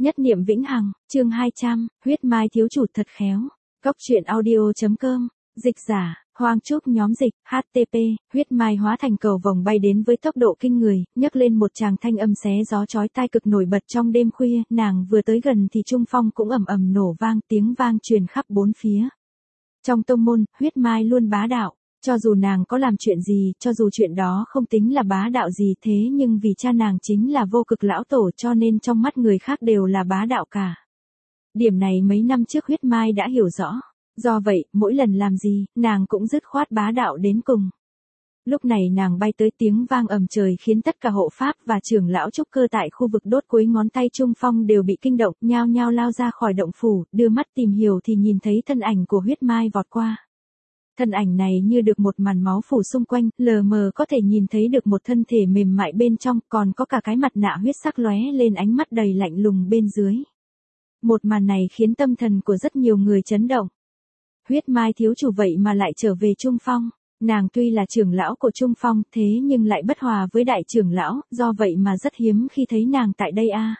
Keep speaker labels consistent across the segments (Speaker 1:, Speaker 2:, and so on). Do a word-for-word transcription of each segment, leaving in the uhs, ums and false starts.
Speaker 1: Nhất niệm vĩnh hằng, chương hai trăm, huyết mai thiếu chủ thật khéo. Cốc truyện audio.com, dịch giả, Hoang Trúc nhóm dịch, hát tê pê, huyết mai hóa thành cầu vồng bay đến với tốc độ kinh người, nhấc lên một tràng thanh âm xé gió chói tai cực nổi bật trong đêm khuya, nàng vừa tới gần thì trung phong cũng ầm ầm nổ vang, tiếng vang truyền khắp bốn phía. Trong tông môn, huyết mai luôn bá đạo. Cho dù nàng có làm chuyện gì, cho dù chuyện đó không tính là bá đạo gì thế nhưng vì cha nàng chính là vô cực lão tổ cho nên trong mắt người khác đều là bá đạo cả. Điểm này mấy năm trước huyết mai đã hiểu rõ. Do vậy, mỗi lần làm gì, nàng cũng dứt khoát bá đạo đến cùng. Lúc này nàng bay tới tiếng vang ầm trời khiến tất cả hộ pháp và trưởng lão trúc cơ tại khu vực đốt cuối ngón tay trung phong đều bị kinh động, nhao nhao lao ra khỏi động phủ, đưa mắt tìm hiểu thì nhìn thấy thân ảnh của huyết mai vọt qua. Thân ảnh này như được một màn máu phủ xung quanh, lờ mờ có thể nhìn thấy được một thân thể mềm mại bên trong, còn có cả cái mặt nạ huyết sắc lóe lên ánh mắt đầy lạnh lùng bên dưới. Một màn này khiến tâm thần của rất nhiều người chấn động. Huyết mai thiếu chủ vậy mà lại trở về Trung Phong. Nàng tuy là trưởng lão của Trung Phong thế nhưng lại bất hòa với đại trưởng lão, do vậy mà rất hiếm khi thấy nàng tại đây a. À.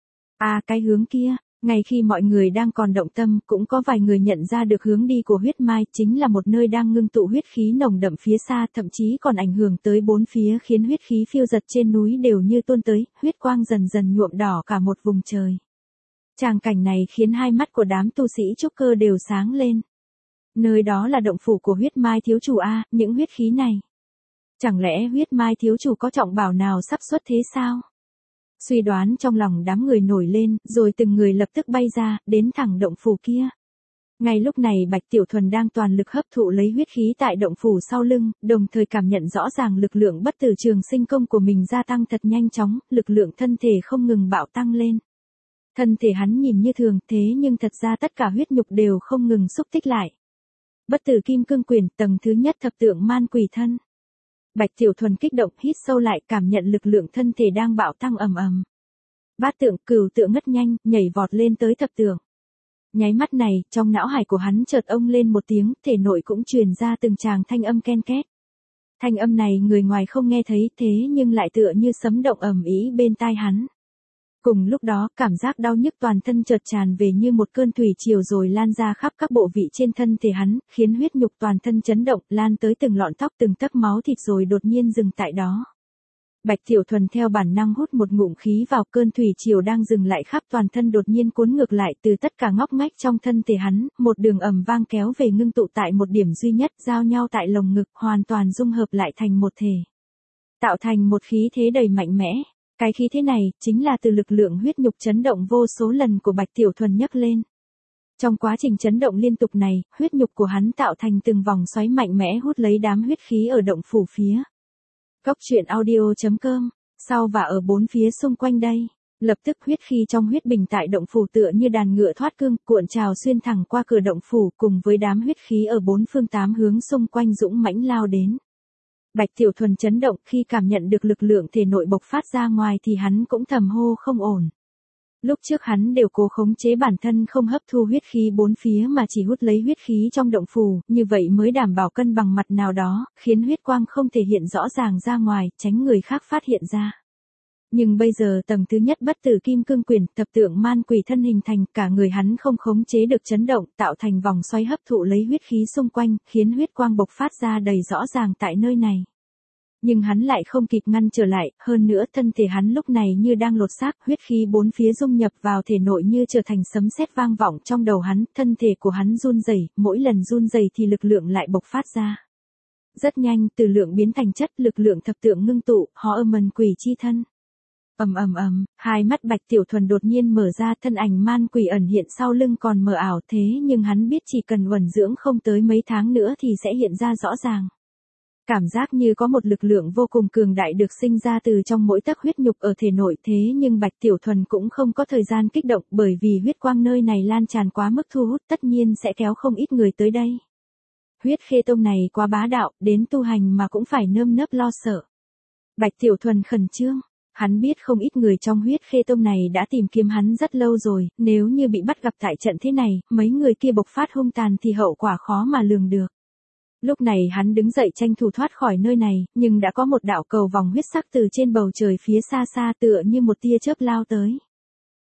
Speaker 1: À cái hướng kia. Ngay khi mọi người đang còn động tâm, cũng có vài người nhận ra được hướng đi của huyết mai, chính là một nơi đang ngưng tụ huyết khí nồng đậm phía xa, thậm chí còn ảnh hưởng tới bốn phía khiến huyết khí phiêu dật trên núi đều như tuôn tới, huyết quang dần dần nhuộm đỏ cả một vùng trời. Tràng cảnh này khiến hai mắt của đám tu sĩ trúc cơ đều sáng lên. Nơi đó là động phủ của huyết mai thiếu chủ a, những huyết khí này. Chẳng lẽ huyết mai thiếu chủ có trọng bảo nào sắp xuất thế sao? Suy đoán trong lòng đám người nổi lên, rồi từng người lập tức bay ra, đến thẳng động phủ kia. Ngay lúc này Bạch Tiểu Thuần đang toàn lực hấp thụ lấy huyết khí tại động phủ sau lưng, đồng thời cảm nhận rõ ràng lực lượng bất tử trường sinh công của mình gia tăng thật nhanh chóng, lực lượng thân thể không ngừng bạo tăng lên. Thân thể hắn nhìn như thường, thế nhưng thật ra tất cả huyết nhục đều không ngừng xúc tích lại. Bất tử kim cương quyền, tầng thứ nhất thập tượng man quỷ thân. Bạch Tiểu Thuần kích động hít sâu lại cảm nhận lực lượng thân thể đang bạo tăng ầm ầm. Bát tượng cửu tượng ngất nhanh, nhảy vọt lên tới thập tượng. Nháy mắt này, trong não hải của hắn chợt ông lên một tiếng, thể nội cũng truyền ra từng tràng thanh âm ken két. Thanh âm này người ngoài không nghe thấy thế nhưng lại tựa như sấm động ầm ĩ bên tai hắn. Cùng lúc đó, cảm giác đau nhức toàn thân chợt tràn về như một cơn thủy triều rồi lan ra khắp các bộ vị trên thân thể hắn, khiến huyết nhục toàn thân chấn động, lan tới từng lọn tóc từng tấc máu thịt rồi đột nhiên dừng tại đó. Bạch Tiểu Thuần theo bản năng hút một ngụm khí vào, cơn thủy triều đang dừng lại khắp toàn thân đột nhiên cuốn ngược lại từ tất cả ngóc ngách trong thân thể hắn, một đường ầm vang kéo về ngưng tụ tại một điểm duy nhất, giao nhau tại lồng ngực, hoàn toàn dung hợp lại thành một thể. Tạo thành một khí thế đầy mạnh mẽ. Cái khí thế này, chính là từ lực lượng huyết nhục chấn động vô số lần của Bạch Tiểu Thuần nhấc lên. Trong quá trình chấn động liên tục này, huyết nhục của hắn tạo thành từng vòng xoáy mạnh mẽ hút lấy đám huyết khí ở động phủ phía. Cốc truyện audio.com, sau và ở bốn phía xung quanh đây. Lập tức huyết khí trong huyết bình tại động phủ tựa như đàn ngựa thoát cương, cuộn trào xuyên thẳng qua cửa động phủ cùng với đám huyết khí ở bốn phương tám hướng xung quanh dũng mãnh lao đến. Bạch Tiểu Thuần chấn động khi cảm nhận được lực lượng thể nội bộc phát ra ngoài thì hắn cũng thầm hô không ổn. Lúc trước hắn đều cố khống chế bản thân không hấp thu huyết khí bốn phía mà chỉ hút lấy huyết khí trong động phủ, như vậy mới đảm bảo cân bằng mặt nào đó, khiến huyết quang không thể hiện rõ ràng ra ngoài, tránh người khác phát hiện ra. Nhưng bây giờ tầng thứ nhất bất tử kim cương quyền, thập tượng man quỷ thân hình thành, cả người hắn không khống chế được chấn động, tạo thành vòng xoáy hấp thụ lấy huyết khí xung quanh, khiến huyết quang bộc phát ra đầy rõ ràng tại nơi này. Nhưng hắn lại không kịp ngăn trở lại, hơn nữa thân thể hắn lúc này như đang lột xác, huyết khí bốn phía dung nhập vào thể nội như trở thành sấm sét vang vọng trong đầu hắn, thân thể của hắn run rẩy, mỗi lần run rẩy thì lực lượng lại bộc phát ra. Rất nhanh, từ lượng biến thành chất, lực lượng thập tượng ngưng tụ, họ âm mần quỷ chi thân. Ầm ầm ầm, hai mắt Bạch Tiểu Thuần đột nhiên mở ra, thân ảnh man quỷ ẩn hiện sau lưng còn mờ ảo thế nhưng hắn biết chỉ cần uẩn dưỡng không tới mấy tháng nữa thì sẽ hiện ra rõ ràng. Cảm giác như có một lực lượng vô cùng cường đại được sinh ra từ trong mỗi tấc huyết nhục ở thể nội thế nhưng Bạch Tiểu Thuần cũng không có thời gian kích động bởi vì huyết quang nơi này lan tràn quá mức thu hút tất nhiên sẽ kéo không ít người tới đây. Huyết khê tông này quá bá đạo, đến tu hành mà cũng phải nơm nớp lo sợ. Bạch Tiểu Thuần khẩn trương. Hắn biết không ít người trong huyết khê tông này đã tìm kiếm hắn rất lâu rồi, nếu như bị bắt gặp tại trận thế này, mấy người kia bộc phát hung tàn thì hậu quả khó mà lường được. Lúc này hắn đứng dậy tranh thủ thoát khỏi nơi này, nhưng đã có một đạo cầu vòng huyết sắc từ trên bầu trời phía xa xa tựa như một tia chớp lao tới.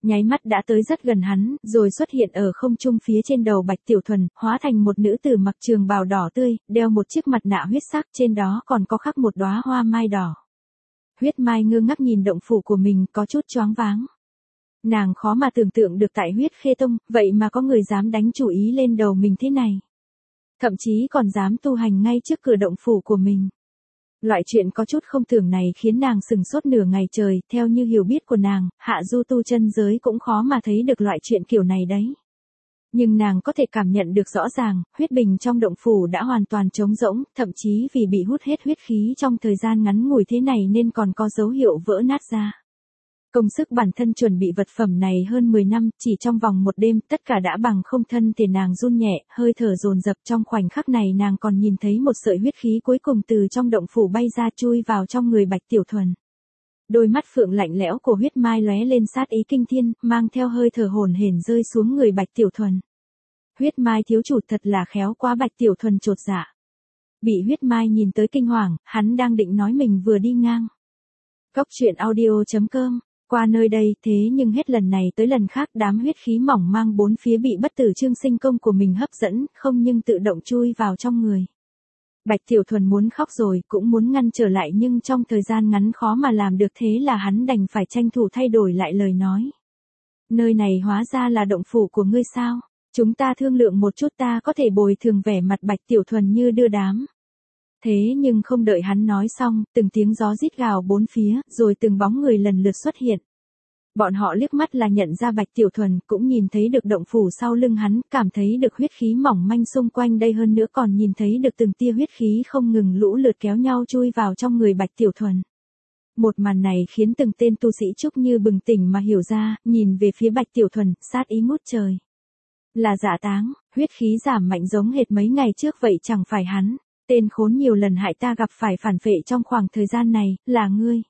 Speaker 1: nháy mắt đã tới rất gần hắn, rồi xuất hiện ở không trung phía trên đầu Bạch Tiểu Thuần, hóa thành một nữ tử mặc trường bào đỏ tươi, đeo một chiếc mặt nạ huyết sắc, trên đó còn có khắc một đóa hoa mai đỏ. Huyết Mai ngơ ngác nhìn động phủ của mình, có chút choáng váng. Nàng khó mà tưởng tượng được tại Huyết Khê Tông, vậy mà có người dám đánh chủ ý lên đầu mình thế này. Thậm chí còn dám tu hành ngay trước cửa động phủ của mình. Loại chuyện có chút không tưởng này khiến nàng sừng sốt nửa ngày trời, theo như hiểu biết của nàng, hạ du tu chân giới cũng khó mà thấy được loại chuyện kiểu này đấy. Nhưng nàng có thể cảm nhận được rõ ràng, huyết bình trong động phủ đã hoàn toàn trống rỗng, thậm chí vì bị hút hết huyết khí trong thời gian ngắn ngủi thế này nên còn có dấu hiệu vỡ nát ra. Công sức bản thân chuẩn bị vật phẩm này hơn mười năm, chỉ trong vòng một đêm, tất cả đã bằng không, thân thể nàng run nhẹ, hơi thở dồn dập, trong khoảnh khắc này nàng còn nhìn thấy một sợi huyết khí cuối cùng từ trong động phủ bay ra chui vào trong người Bạch Tiểu Thuần. Đôi mắt phượng lạnh lẽo của Huyết Mai lóe lên sát ý kinh thiên, mang theo hơi thở hổn hển rơi xuống người Bạch Tiểu Thuần. Huyết Mai thiếu chủ thật là khéo quá, Bạch Tiểu Thuần chột dạ. Bị Huyết Mai nhìn tới kinh hoàng, hắn đang định nói mình vừa đi ngang. Cốc truyện audio chấm com qua nơi đây, thế nhưng hết lần này tới lần khác đám huyết khí mỏng mang bốn phía bị bất tử trương sinh công của mình hấp dẫn, không nhưng tự động chui vào trong người. Bạch Tiểu Thuần muốn khóc rồi, cũng muốn ngăn trở lại nhưng trong thời gian ngắn khó mà làm được, thế là hắn đành phải tranh thủ thay đổi lại lời nói. Nơi này hóa ra là động phủ của ngươi sao? Chúng ta thương lượng một chút, ta có thể bồi thường. Vẻ mặt Bạch Tiểu Thuần như đưa đám. Thế nhưng không đợi hắn nói xong, từng tiếng gió rít gào bốn phía, rồi từng bóng người lần lượt xuất hiện. Bọn họ liếc mắt là nhận ra Bạch Tiểu Thuần, cũng nhìn thấy được động phủ sau lưng hắn, cảm thấy được huyết khí mỏng manh xung quanh đây, hơn nữa còn nhìn thấy được từng tia huyết khí không ngừng lũ lượt kéo nhau chui vào trong người Bạch Tiểu Thuần. Một màn này khiến từng tên tu sĩ trúc như bừng tỉnh mà hiểu ra, nhìn về phía Bạch Tiểu Thuần, sát ý ngút trời. Là Dạ Táng, huyết khí giảm mạnh giống hệt mấy ngày trước vậy, chẳng phải hắn. Tên khốn nhiều lần hại ta gặp phải phản phệ trong khoảng thời gian này, là ngươi.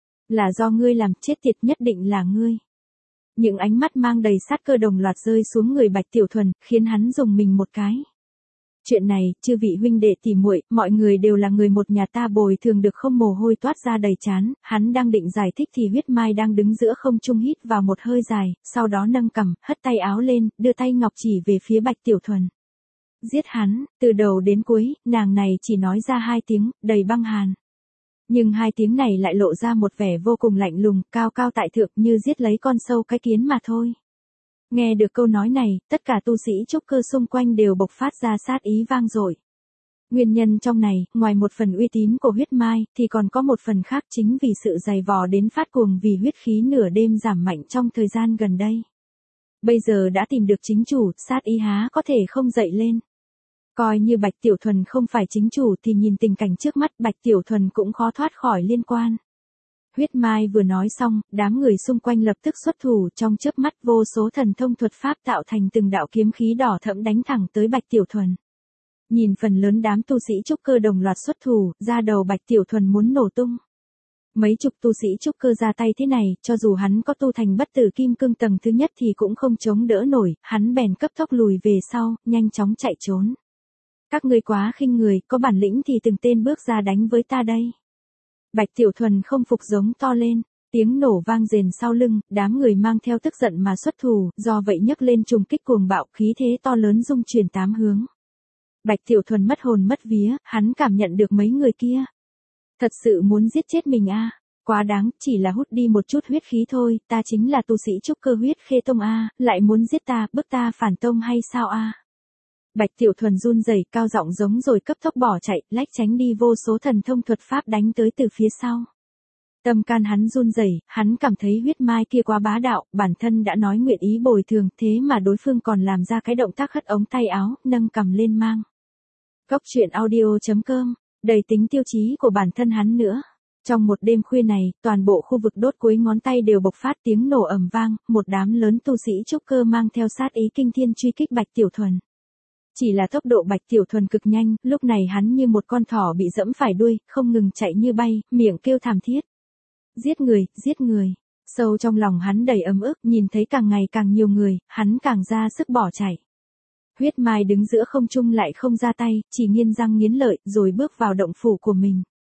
Speaker 1: Là do ngươi làm, chết tiệt, nhất định là ngươi. Những ánh mắt mang đầy sát cơ đồng loạt rơi xuống người Bạch Tiểu Thuần, khiến hắn rùng mình một cái. Chuyện này, chư vị huynh đệ tỷ muội, mọi người đều là người một nhà, ta bồi thường được không? Mồ hôi toát ra đầy trán, hắn đang định giải thích thì Huyết Mai đang đứng giữa không trung hít vào một hơi dài, sau đó nâng cằm, hất tay áo lên, đưa tay ngọc chỉ về phía Bạch Tiểu Thuần. Giết hắn, từ đầu đến cuối, nàng này chỉ nói ra hai tiếng, đầy băng hàn. Nhưng hai tiếng này lại lộ ra một vẻ vô cùng lạnh lùng, cao cao tại thượng, như giết lấy con sâu cái kiến mà thôi. Nghe được câu nói này, tất cả tu sĩ trúc cơ xung quanh đều bộc phát ra sát ý vang dội. Nguyên nhân trong này, ngoài một phần uy tín của Huyết Mai, thì còn có một phần khác, chính vì sự dày vò đến phát cuồng vì huyết khí nửa đêm giảm mạnh trong thời gian gần đây. Bây giờ đã tìm được chính chủ, sát ý há có thể không dậy lên. Coi như Bạch Tiểu Thuần không phải chính chủ thì nhìn tình cảnh trước mắt, Bạch Tiểu Thuần cũng khó thoát khỏi liên quan. Huyết Mai vừa nói xong, đám người xung quanh lập tức xuất thủ, trong chớp mắt vô số thần thông thuật pháp tạo thành từng đạo kiếm khí đỏ thẫm đánh thẳng tới Bạch Tiểu Thuần. Nhìn phần lớn đám tu sĩ trúc cơ đồng loạt xuất thủ, da đầu Bạch Tiểu Thuần muốn nổ tung. Mấy chục tu sĩ trúc cơ ra tay thế này, cho dù hắn có tu thành bất tử kim cương tầng thứ nhất thì cũng không chống đỡ nổi, hắn bèn cấp tốc lùi về sau, nhanh chóng chạy trốn. Các ngươi quá khinh người, có bản lĩnh thì từng tên bước ra đánh với ta đây. Bạch Tiểu Thuần không phục giống to lên, tiếng nổ vang rền sau lưng, đám người mang theo tức giận mà xuất thủ, do vậy nhấc lên trùng kích cuồng bạo, khí thế to lớn dung chuyển tám hướng. Bạch Tiểu Thuần mất hồn mất vía, hắn cảm nhận được mấy người kia. Thật sự muốn giết chết mình a, à? Quá đáng, chỉ là hút đi một chút huyết khí thôi, ta chính là tu sĩ trúc cơ Huyết Khê Tông a, à? Lại muốn giết ta, bức ta phản tông hay sao a? À? Bạch Tiểu Thuần run rẩy, cao giọng giống rồi cấp tốc bỏ chạy, lách tránh đi vô số thần thông thuật pháp đánh tới từ phía sau. Tâm can hắn run rẩy, hắn cảm thấy Huyết Mai kia quá bá đạo, bản thân đã nói nguyện ý bồi thường, thế mà đối phương còn làm ra cái động tác hất ống tay áo, nâng cầm lên mang. Cốc truyện audio chấm com, đầy tính tiêu chí của bản thân hắn nữa. Trong một đêm khuya này, toàn bộ khu vực đốt cuối ngón tay đều bộc phát tiếng nổ ầm vang, một đám lớn tu sĩ trúc cơ mang theo sát ý kinh thiên truy kích Bạch Tiểu Thuần. Chỉ là tốc độ Bạch Tiểu Thuần cực nhanh, lúc này hắn như một con thỏ bị dẫm phải đuôi, không ngừng chạy như bay, miệng kêu thảm thiết. Giết người, giết người. Sâu trong lòng hắn đầy ấm ức, nhìn thấy càng ngày càng nhiều người, hắn càng ra sức bỏ chạy. Huyết Mai đứng giữa không trung lại không ra tay, chỉ nghiến răng nghiến lợi, rồi bước vào động phủ của mình.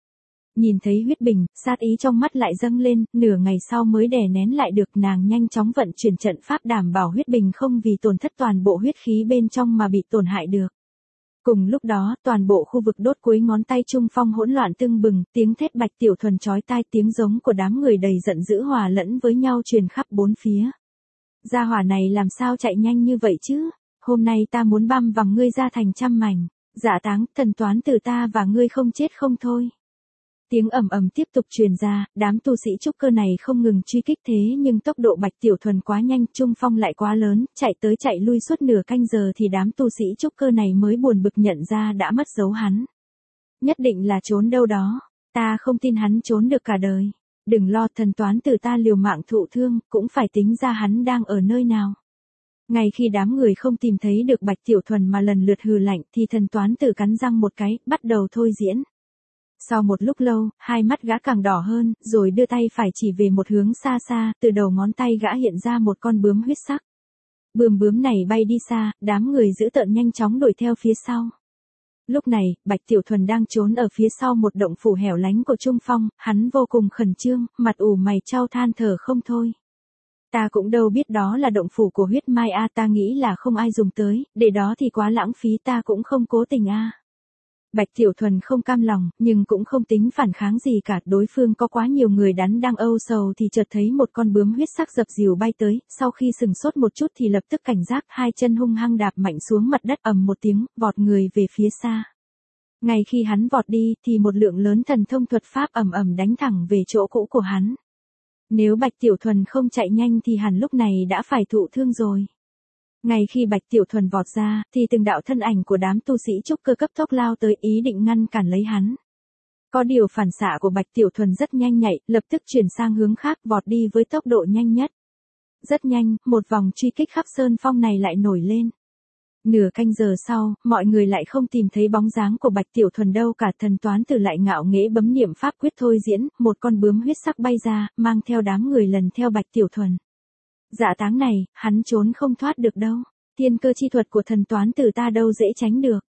Speaker 1: Nhìn thấy huyết bình, sát ý trong mắt lại dâng lên, nửa ngày sau mới đè nén lại được, nàng nhanh chóng vận chuyển trận pháp đảm bảo huyết bình không vì tổn thất toàn bộ huyết khí bên trong mà bị tổn hại được. Cùng lúc đó, toàn bộ khu vực đốt cuối ngón tay Trung Phong hỗn loạn tưng bừng, tiếng thét Bạch Tiểu Thuần chói tai, tiếng giống của đám người đầy giận dữ hòa lẫn với nhau truyền khắp bốn phía. Gia hỏa này làm sao chạy nhanh như vậy chứ? Hôm nay ta muốn băm vằm ngươi ra thành trăm mảnh. Dạ Táng, thần toán từ ta và ngươi không chết không thôi. Tiếng ầm ầm tiếp tục truyền ra, đám tu sĩ trúc cơ này không ngừng truy kích, thế nhưng tốc độ Bạch Tiểu Thuần quá nhanh, Trung Phong lại quá lớn, chạy tới chạy lui suốt nửa canh giờ thì đám tu sĩ trúc cơ này mới buồn bực nhận ra đã mất dấu hắn. Nhất định là trốn đâu đó, ta không tin hắn trốn được cả đời. Đừng lo, thần toán từ ta liều mạng thụ thương, cũng phải tính ra hắn đang ở nơi nào. Ngay khi đám người không tìm thấy được Bạch Tiểu Thuần mà lần lượt hừ lạnh thì thần toán tử cắn răng một cái, bắt đầu thôi diễn. Sau một lúc lâu, hai mắt gã càng đỏ hơn, rồi đưa tay phải chỉ về một hướng xa xa, từ đầu ngón tay gã hiện ra một con bướm huyết sắc. Bướm bướm này bay đi xa, đám người dữ tợn nhanh chóng đuổi theo phía sau. Lúc này, Bạch Tiểu Thuần đang trốn ở phía sau một động phủ hẻo lánh của Trung Phong, hắn vô cùng khẩn trương, mặt ủ mày chau than thở không thôi. Ta cũng đâu biết đó là động phủ của huyết mai a, ta nghĩ là không ai dùng tới, để đó thì quá lãng phí, ta cũng không cố tình a. Bạch Tiểu Thuần không cam lòng, nhưng cũng không tính phản kháng gì cả, đối phương có quá nhiều người đắn đang âu sầu thì chợt thấy một con bướm huyết sắc dập dìu bay tới, sau khi sừng sốt một chút thì lập tức cảnh giác, hai chân hung hăng đạp mạnh xuống mặt đất, ầm một tiếng, vọt người về phía xa. Ngay khi hắn vọt đi thì một lượng lớn thần thông thuật pháp ầm ầm đánh thẳng về chỗ cũ của hắn. Nếu Bạch Tiểu Thuần không chạy nhanh thì hẳn lúc này đã phải thụ thương rồi. Ngay khi Bạch Tiểu Thuần vọt ra, thì từng đạo thân ảnh của đám tu sĩ trúc cơ cấp tốc lao tới, ý định ngăn cản lấy hắn. Có điều phản xạ của Bạch Tiểu Thuần rất nhanh nhạy, lập tức chuyển sang hướng khác, vọt đi với tốc độ nhanh nhất. Rất nhanh, một vòng truy kích khắp sơn phong này lại nổi lên. Nửa canh giờ sau, mọi người lại không tìm thấy bóng dáng của Bạch Tiểu Thuần đâu cả, thần toán tử lại ngạo nghễ bấm niệm pháp quyết thôi diễn, một con bướm huyết sắc bay ra, mang theo đám người lần theo Bạch Tiểu Thuần. Dạ Táng này, hắn trốn không thoát được đâu, thiên cơ chi thuật của thần toán tử ta đâu dễ tránh được.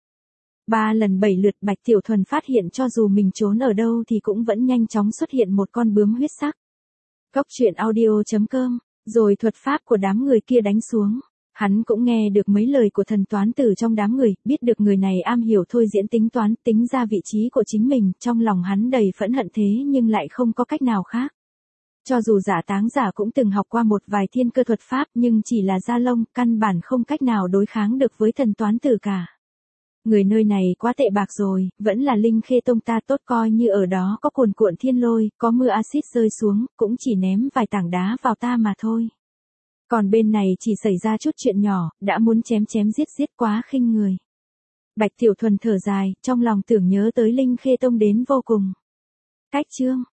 Speaker 1: Ba lần bảy lượt Bạch Tiểu Thuần phát hiện cho dù mình trốn ở đâu thì cũng vẫn nhanh chóng xuất hiện một con bướm huyết sắc. Cốc truyện audio chấm com, rồi thuật pháp của đám người kia đánh xuống. Hắn cũng nghe được mấy lời của thần toán tử trong đám người, biết được người này am hiểu thôi diễn tính toán, tính ra vị trí của chính mình, trong lòng hắn đầy phẫn hận thế nhưng lại không có cách nào khác. Cho dù Giả Táng giả cũng từng học qua một vài thiên cơ thuật pháp nhưng chỉ là da lông, căn bản không cách nào đối kháng được với thần toán tử cả. Người nơi này quá tệ bạc rồi, vẫn là Linh Khê Tông ta tốt, coi như ở đó có cuồn cuộn thiên lôi, có mưa axit rơi xuống, cũng chỉ ném vài tảng đá vào ta mà thôi. Còn bên này chỉ xảy ra chút chuyện nhỏ, đã muốn chém chém giết giết, quá khinh người. Bạch Tiểu Thuần thở dài, trong lòng tưởng nhớ tới Linh Khê Tông đến vô cùng. Cách chương